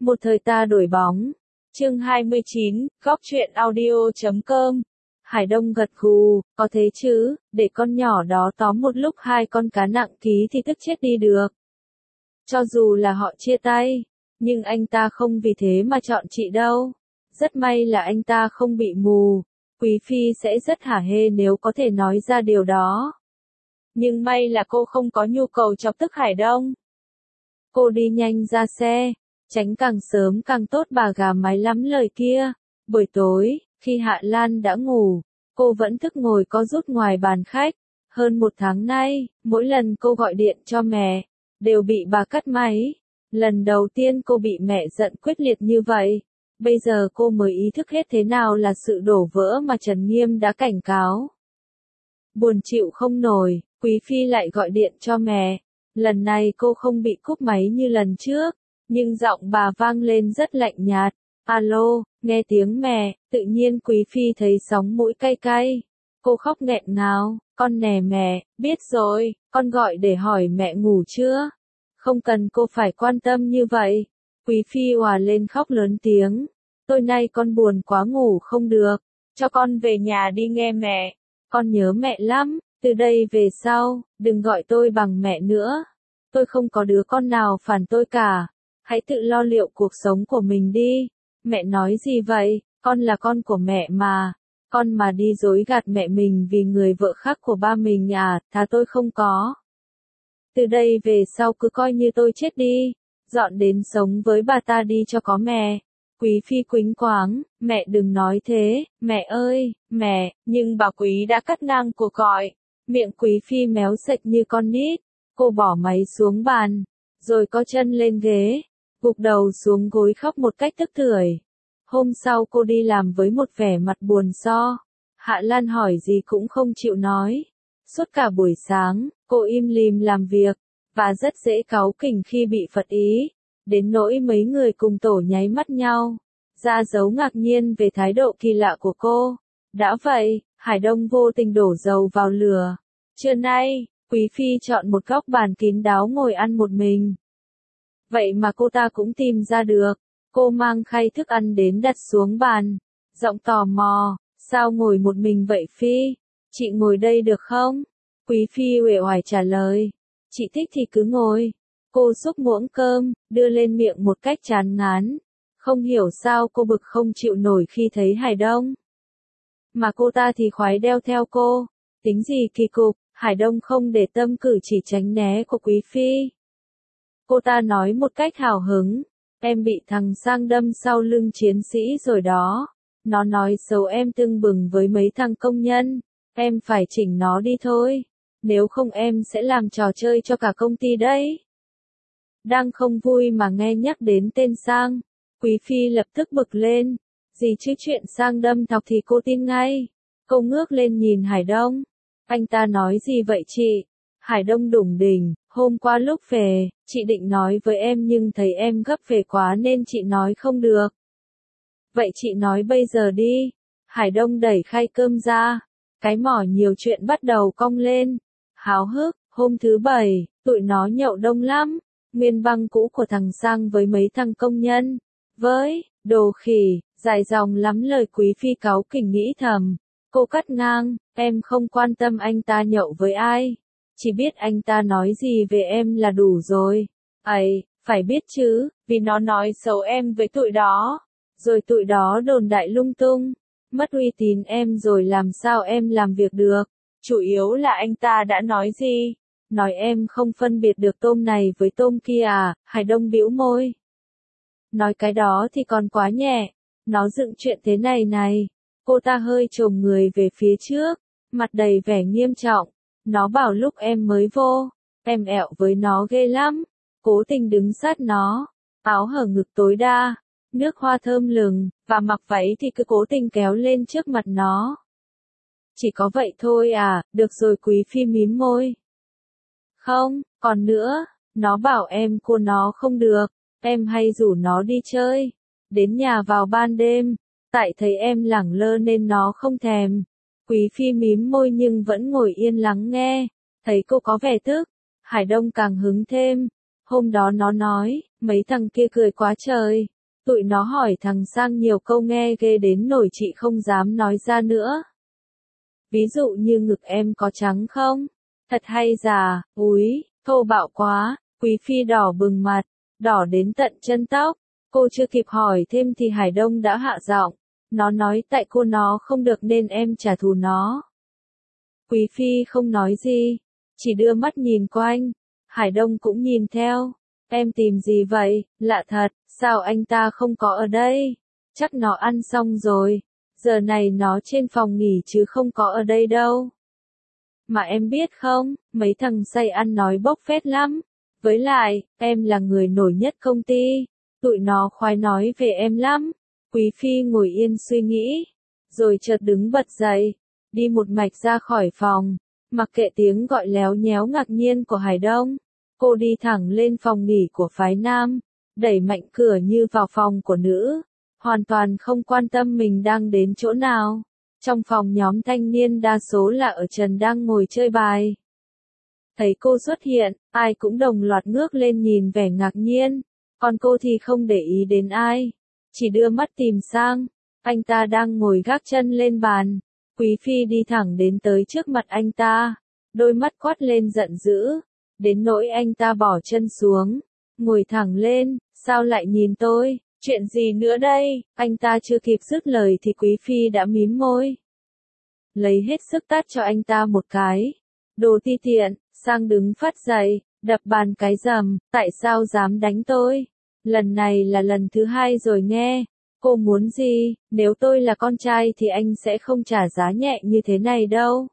Một thời ta đổi bóng. Chương 29, góc truyện audio.com. Hải Đông gật gù, có thế chứ, để con nhỏ đó tóm một lúc 2 con cá nặng ký thì tức chết đi được. Cho dù là họ chia tay, nhưng anh ta không vì thế mà chọn chị đâu. Rất may là anh ta không bị mù. Quý phi sẽ rất hả hê nếu có thể nói ra điều đó. Nhưng may là cô không có nhu cầu chọc tức Hải Đông. Cô đi nhanh ra xe, tránh càng sớm càng tốt bà gà mái lắm lời kia. Buổi tối, khi Hạ Lan đã ngủ, cô vẫn thức ngồi co rút ngoài bàn khách. Hơn 1 tháng nay, mỗi lần cô gọi điện cho mẹ, đều bị bà cắt máy. Lần đầu tiên cô bị mẹ giận quyết liệt như vậy. Bây giờ cô mới ý thức hết thế nào là sự đổ vỡ mà Trần Nghiêm đã cảnh cáo. Buồn chịu không nổi, Quý phi lại gọi điện cho mẹ. Lần này cô không bị cúp máy như lần trước, nhưng giọng bà vang lên rất lạnh nhạt. Alo, nghe tiếng mẹ, tự nhiên Quý phi thấy sóng mũi cay cay. Cô khóc nghẹn ngào, con nè mẹ, biết rồi, con gọi để hỏi mẹ ngủ chưa? Không cần cô phải quan tâm như vậy. Quý phi òa lên khóc lớn tiếng. Tối nay con buồn quá ngủ không được, cho con về nhà đi nghe mẹ. Con nhớ mẹ lắm, từ đây về sau, đừng gọi tôi bằng mẹ nữa. Tôi không có đứa con nào phản tôi cả. Hãy tự lo liệu cuộc sống của mình đi. Mẹ nói gì vậy, con là con của mẹ mà. Con mà đi dối gạt mẹ mình vì người vợ khác của ba mình à, thà tôi không có. Từ đây về sau cứ coi như tôi chết đi. Dọn đến sống với bà ta đi cho có mẹ. Quý phi quýnh quáng, mẹ đừng nói thế, mẹ ơi, mẹ, nhưng bà Quý đã cắt ngang cuộc gọi. Miệng Quý phi méo sệch như con nít. Cô bỏ máy xuống bàn, rồi co chân lên ghế, gục đầu xuống gối khóc một cách tức tưởi. Hôm sau cô đi làm với một vẻ mặt buồn so. Hạ Lan hỏi gì cũng không chịu nói. Suốt cả buổi sáng, cô im lìm làm việc, và rất dễ cáu kỉnh khi bị phật ý. Đến nỗi mấy người cùng tổ nháy mắt nhau, ra dấu ngạc nhiên về thái độ kỳ lạ của cô. Đã vậy, Hải Đông vô tình đổ dầu vào lửa. Trưa nay, Quý phi chọn một góc bàn kín đáo ngồi ăn một mình. Vậy mà cô ta cũng tìm ra được. Cô mang khay thức ăn đến đặt xuống bàn. Giọng tò mò, sao ngồi một mình vậy phi? Chị ngồi đây được không? Quý phi uể oải trả lời. Chị thích thì cứ ngồi. Cô xúc muỗng cơm, đưa lên miệng một cách chán ngán. Không hiểu sao cô bực không chịu nổi khi thấy Hải Đông. Mà cô ta thì khoái đeo theo cô. Tính gì kỳ cục, Hải Đông không để tâm cử chỉ tránh né của Quý phi. Cô ta nói một cách hào hứng. Em bị thằng Sang đâm sau lưng chiến sĩ rồi đó. Nó nói xấu em tưng bừng với mấy thằng công nhân. Em phải chỉnh nó đi thôi. Nếu không em sẽ làm trò chơi cho cả công ty đấy. Đang không vui mà nghe nhắc đến tên Sang. Quý phi lập tức bực lên. Gì chứ chuyện Sang đâm thọc thì cô tin ngay. Cô ngước lên nhìn Hải Đông. Anh ta nói gì vậy chị? Hải Đông đủng đỉnh. Hôm qua lúc về, chị định nói với em nhưng thấy em gấp về quá nên chị nói không được. Vậy chị nói bây giờ đi. Hải Đông đẩy khay cơm ra. Cái mỏ nhiều chuyện bắt đầu cong lên. Háo hức, hôm thứ 7, tụi nó nhậu đông lắm. Nguyên băng cũ của thằng Sang với mấy thằng công nhân. Với, đồ khỉ, dài dòng lắm lời Quý phi cáu kỉnh nghĩ thầm. Cô cắt ngang, em không quan tâm anh ta nhậu với ai. Chỉ biết anh ta nói gì về em là đủ rồi. Ấy, phải biết chứ, vì nó nói xấu em với tụi đó. Rồi tụi đó đồn đại lung tung. Mất uy tín em rồi làm sao em làm việc được. Chủ yếu là anh ta đã nói gì? Nói em không phân biệt được tôm này với tôm kia à? Hải Đông bĩu môi. Nói cái đó thì còn quá nhẹ. Nó dựng chuyện thế này này. Cô ta hơi chồm người về phía trước, mặt đầy vẻ nghiêm trọng. Nó bảo lúc em mới vô, em ẹo với nó ghê lắm. Cố tình đứng sát nó, áo hở ngực tối đa, nước hoa thơm lừng, và mặc váy thì cứ cố tình kéo lên trước mặt nó. Chỉ có vậy thôi à, được rồi Quý phi mím môi. Không, còn nữa, nó bảo em cua nó không được, em hay rủ nó đi chơi, đến nhà vào ban đêm, tại thấy em lẳng lơ nên nó không thèm. Quý phi mím môi nhưng vẫn ngồi yên lắng nghe, thấy cô có vẻ tức, Hải Đông càng hứng thêm. Hôm đó nó nói, mấy thằng kia cười quá trời. Tụi nó hỏi thằng Sang nhiều câu nghe ghê đến nỗi chị không dám nói ra nữa. Ví dụ như ngực em có trắng không? Thật hay giả, úi, thô bạo quá. Quý phi đỏ bừng mặt, đỏ đến tận chân tóc. Cô chưa kịp hỏi thêm thì Hải Đông đã hạ giọng. Nó nói tại cô nó không được nên em trả thù nó. Quý phi không nói gì, chỉ đưa mắt nhìn quanh. Hải Đông cũng nhìn theo. Em tìm gì vậy, lạ thật, sao anh ta không có ở đây? Chắc nó ăn xong rồi. Giờ này nó trên phòng nghỉ chứ không có ở đây đâu. Mà em biết không, mấy thằng say ăn nói bốc phét lắm. Với lại, em là người nổi nhất công ty. Tụi nó khoái nói về em lắm. Quý phi ngồi yên suy nghĩ. Rồi chợt đứng bật dậy. Đi một mạch ra khỏi phòng. Mặc kệ tiếng gọi léo nhéo ngạc nhiên của Hải Đông. Cô đi thẳng lên phòng nghỉ của phái nam. Đẩy mạnh cửa như vào phòng của nữ. Hoàn toàn không quan tâm mình đang đến chỗ nào. Trong phòng nhóm thanh niên đa số là ở trần đang ngồi chơi bài. Thấy cô xuất hiện, ai cũng đồng loạt ngước lên nhìn vẻ ngạc nhiên. Còn cô thì không để ý đến ai. Chỉ đưa mắt tìm sang. Anh ta đang ngồi gác chân lên bàn. Quý phi đi thẳng đến tới trước mặt anh ta. Đôi mắt quát lên giận dữ. Đến nỗi anh ta bỏ chân xuống. Ngồi thẳng lên, sao lại nhìn tôi? Chuyện gì nữa đây? Anh ta chưa kịp dứt lời thì quý phi đã mím môi. Lấy hết sức tát cho anh ta một cái. Đồ ti tiện, Sang đứng phát dậy, đập bàn cái rầm, tại sao dám đánh tôi? Lần này là lần thứ hai rồi nghe. Cô muốn gì? Nếu tôi là con trai thì anh sẽ không trả giá nhẹ như thế này đâu.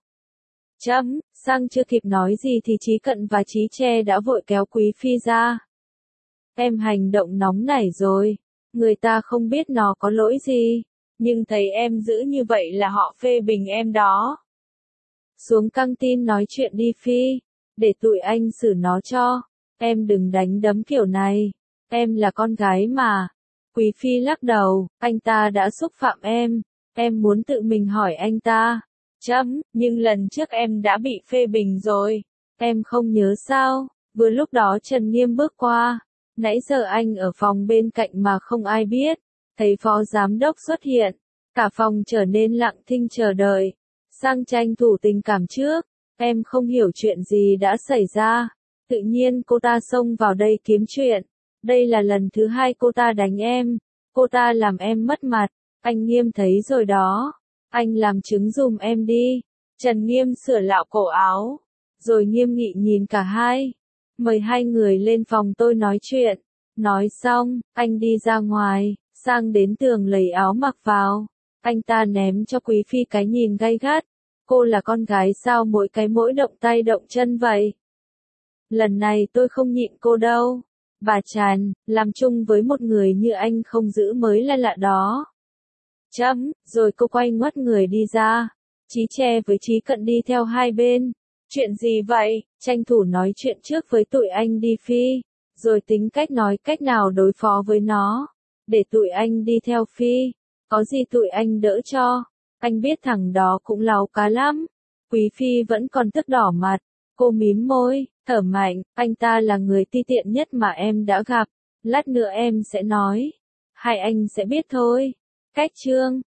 Sang chưa kịp nói gì thì Trí Cận và Trí Tre đã vội kéo quý phi ra. Em hành động nóng nảy rồi. Người ta không biết nó có lỗi gì. Nhưng thấy em giữ như vậy là họ phê bình em đó. Xuống căng tin nói chuyện đi Phi. Để tụi anh xử nó cho. Em đừng đánh đấm kiểu này. Em là con gái mà. Quý phi lắc đầu, anh ta đã xúc phạm em. Em muốn tự mình hỏi anh ta. Nhưng lần trước em đã bị phê bình rồi. Em không nhớ sao? Vừa lúc đó Trần Nghiêm bước qua. Nãy giờ anh ở phòng bên cạnh mà không ai biết. Thấy phó giám đốc xuất hiện. Cả phòng trở nên lặng thinh chờ đợi. Sang tranh thủ tình cảm trước. Em không hiểu chuyện gì đã xảy ra. Tự nhiên cô ta xông vào đây kiếm chuyện. Đây là lần thứ hai cô ta đánh em. Cô ta làm em mất mặt. Anh Nghiêm thấy rồi đó. Anh làm chứng dùm em đi. Trần Nghiêm sửa lạo cổ áo. Rồi nghiêm nghị nhìn cả hai. Mời hai người lên phòng tôi nói chuyện. Nói xong, anh đi ra ngoài. Sang đến tường lấy áo mặc vào. Anh ta ném cho quý phi cái nhìn gay gắt. Cô là con gái sao mỗi cái mỗi động tay động chân vậy? Lần này tôi không nhịn cô đâu. Bà Tràn, làm chung với một người như anh không giữ mới là lạ đó. Rồi cô quay ngoắt người đi ra. Trí Tre với Trí Cận đi theo hai bên. Chuyện gì vậy? Tranh thủ nói chuyện trước với tụi anh đi Phi. Rồi tính cách nói cách nào đối phó với nó. Để tụi anh đi theo Phi. Có gì tụi anh đỡ cho. Anh biết thằng đó cũng láu cá lắm. Quý phi vẫn còn tức đỏ mặt. Cô mím môi, thở mạnh, anh ta là người ti tiện nhất mà em đã gặp. Lát nữa em sẽ nói. Hai anh sẽ biết thôi. Cách chương